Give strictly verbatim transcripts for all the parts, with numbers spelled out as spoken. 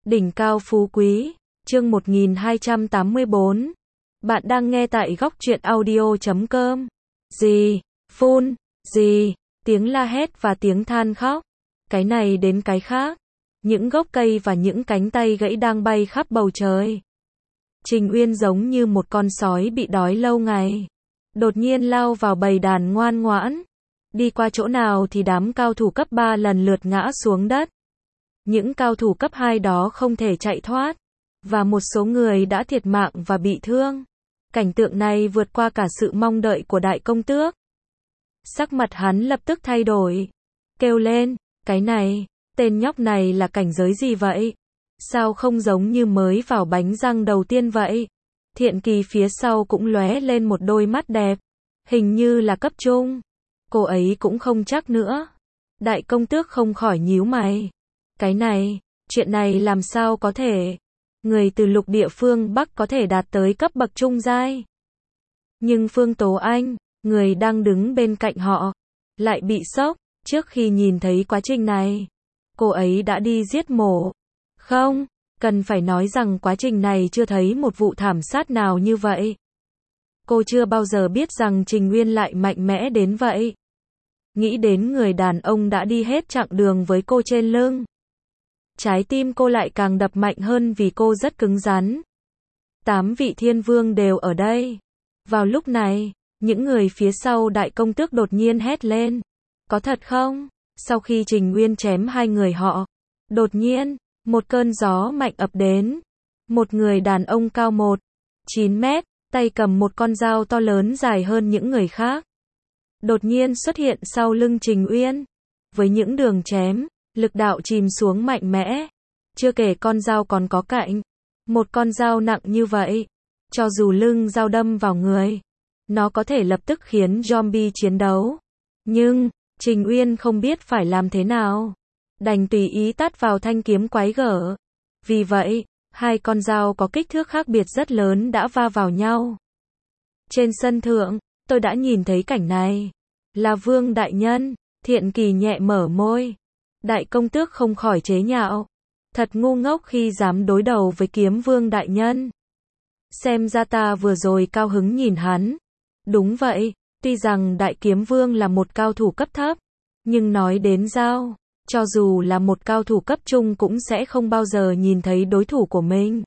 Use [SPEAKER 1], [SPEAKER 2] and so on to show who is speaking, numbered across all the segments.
[SPEAKER 1] Đỉnh cao phú quý, chương một nghìn hai trăm tám mươi bốn. Bạn đang nghe tại góc truyện audio chấm com. Gì? Phun? Gì? Tiếng la hét và tiếng than khóc. Cái này đến cái khác. Những gốc cây và những cánh tay gãy đang bay khắp bầu trời. Trình Uyên giống như một con sói bị đói lâu ngày. Đột nhiên lao vào bầy đàn ngoan ngoãn. Đi qua chỗ nào thì đám cao thủ cấp ba lần lượt ngã xuống đất. Những cao thủ cấp hai đó không thể chạy thoát. Và một số người đã thiệt mạng và bị thương. Cảnh tượng này vượt qua cả sự mong đợi của đại công tước. Sắc mặt hắn lập tức thay đổi. Kêu lên, cái này, tên nhóc này là cảnh giới gì vậy? Sao không giống như mới vào bánh răng đầu tiên vậy? Thiện Kỳ phía sau cũng lóe lên một đôi mắt đẹp. Hình như là cấp trung. Cô ấy cũng không chắc nữa. Đại công tước không khỏi nhíu mày. Cái này, chuyện này làm sao có thể? Người từ lục địa phương Bắc có thể đạt tới cấp bậc trung giai. Nhưng Phương Tố Anh, người đang đứng bên cạnh họ, lại bị sốc. Trước khi nhìn thấy quá trình này, cô ấy đã đi giết mổ. Không, cần phải nói rằng quá trình này chưa thấy một vụ thảm sát nào như vậy. Cô chưa bao giờ biết rằng Trình Uyên lại mạnh mẽ đến vậy. Nghĩ đến người đàn ông đã đi hết chặng đường với cô trên lưng. Trái tim cô lại càng đập mạnh hơn vì cô rất cứng rắn. Tám vị thiên vương đều ở đây. Vào lúc này, những người phía sau đại công tước đột nhiên hét lên. Có thật không? Sau khi Trình Uyên chém hai người họ, đột nhiên, một cơn gió mạnh ập đến. Một người đàn ông cao một phẩy chín mét, tay cầm một con dao to lớn dài hơn những người khác. Đột nhiên xuất hiện sau lưng Trình Uyên. Với những đường chém, lực đạo chìm xuống mạnh mẽ. Chưa kể con dao còn có cạnh. Một con dao nặng như vậy, cho dù lưng dao đâm vào người, nó có thể lập tức khiến zombie chiến đấu. Nhưng, Trình Uyên không biết phải làm thế nào. Đành tùy ý tát vào thanh kiếm quái gở. Vì vậy, hai con dao có kích thước khác biệt rất lớn đã va vào nhau. Trên sân thượng, tôi đã nhìn thấy cảnh này. Là Vương đại nhân. Thiện Kỳ nhẹ mở môi. Đại công tước không khỏi chế nhạo. Thật ngu ngốc khi dám đối đầu với kiếm vương đại nhân. Xem ra ta vừa rồi cao hứng nhìn hắn. Đúng vậy, tuy rằng đại kiếm vương là một cao thủ cấp thấp, nhưng nói đến dao, cho dù là một cao thủ cấp trung cũng sẽ không bao giờ nhìn thấy đối thủ của mình.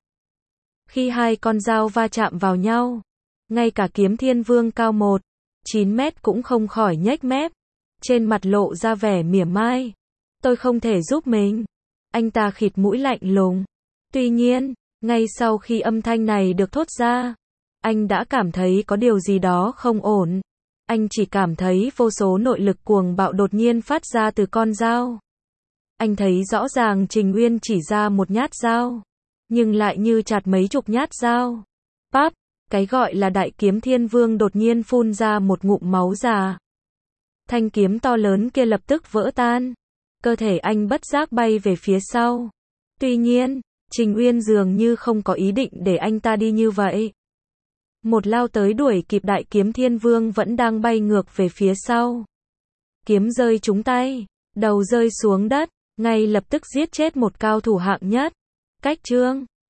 [SPEAKER 1] Khi hai con dao va chạm vào nhau, ngay cả kiếm thiên vương cao một phẩy chín mét cũng không khỏi nhếch mép, trên mặt lộ ra vẻ mỉa mai. Tôi không thể giúp mình. Anh ta khịt mũi lạnh lùng. Tuy nhiên, ngay sau khi âm thanh này được thốt ra, anh đã cảm thấy có điều gì đó không ổn. Anh chỉ cảm thấy vô số nội lực cuồng bạo đột nhiên phát ra từ con dao. Anh thấy rõ ràng Trình Uyên chỉ ra một nhát dao, nhưng lại như chặt mấy chục nhát dao. Páp, cái gọi là đại kiếm thiên vương đột nhiên phun ra một ngụm máu già. Thanh kiếm to lớn kia lập tức vỡ tan. Cơ thể anh bất giác bay về phía sau. Tuy nhiên, Trình Uyên dường như không có ý định để anh ta đi như vậy. Một lao tới đuổi kịp đại kiếm thiên vương vẫn đang bay ngược về phía sau. Kiếm rơi trúng tay, đầu rơi xuống đất, ngay lập tức giết chết một cao thủ hạng nhất. Cách chương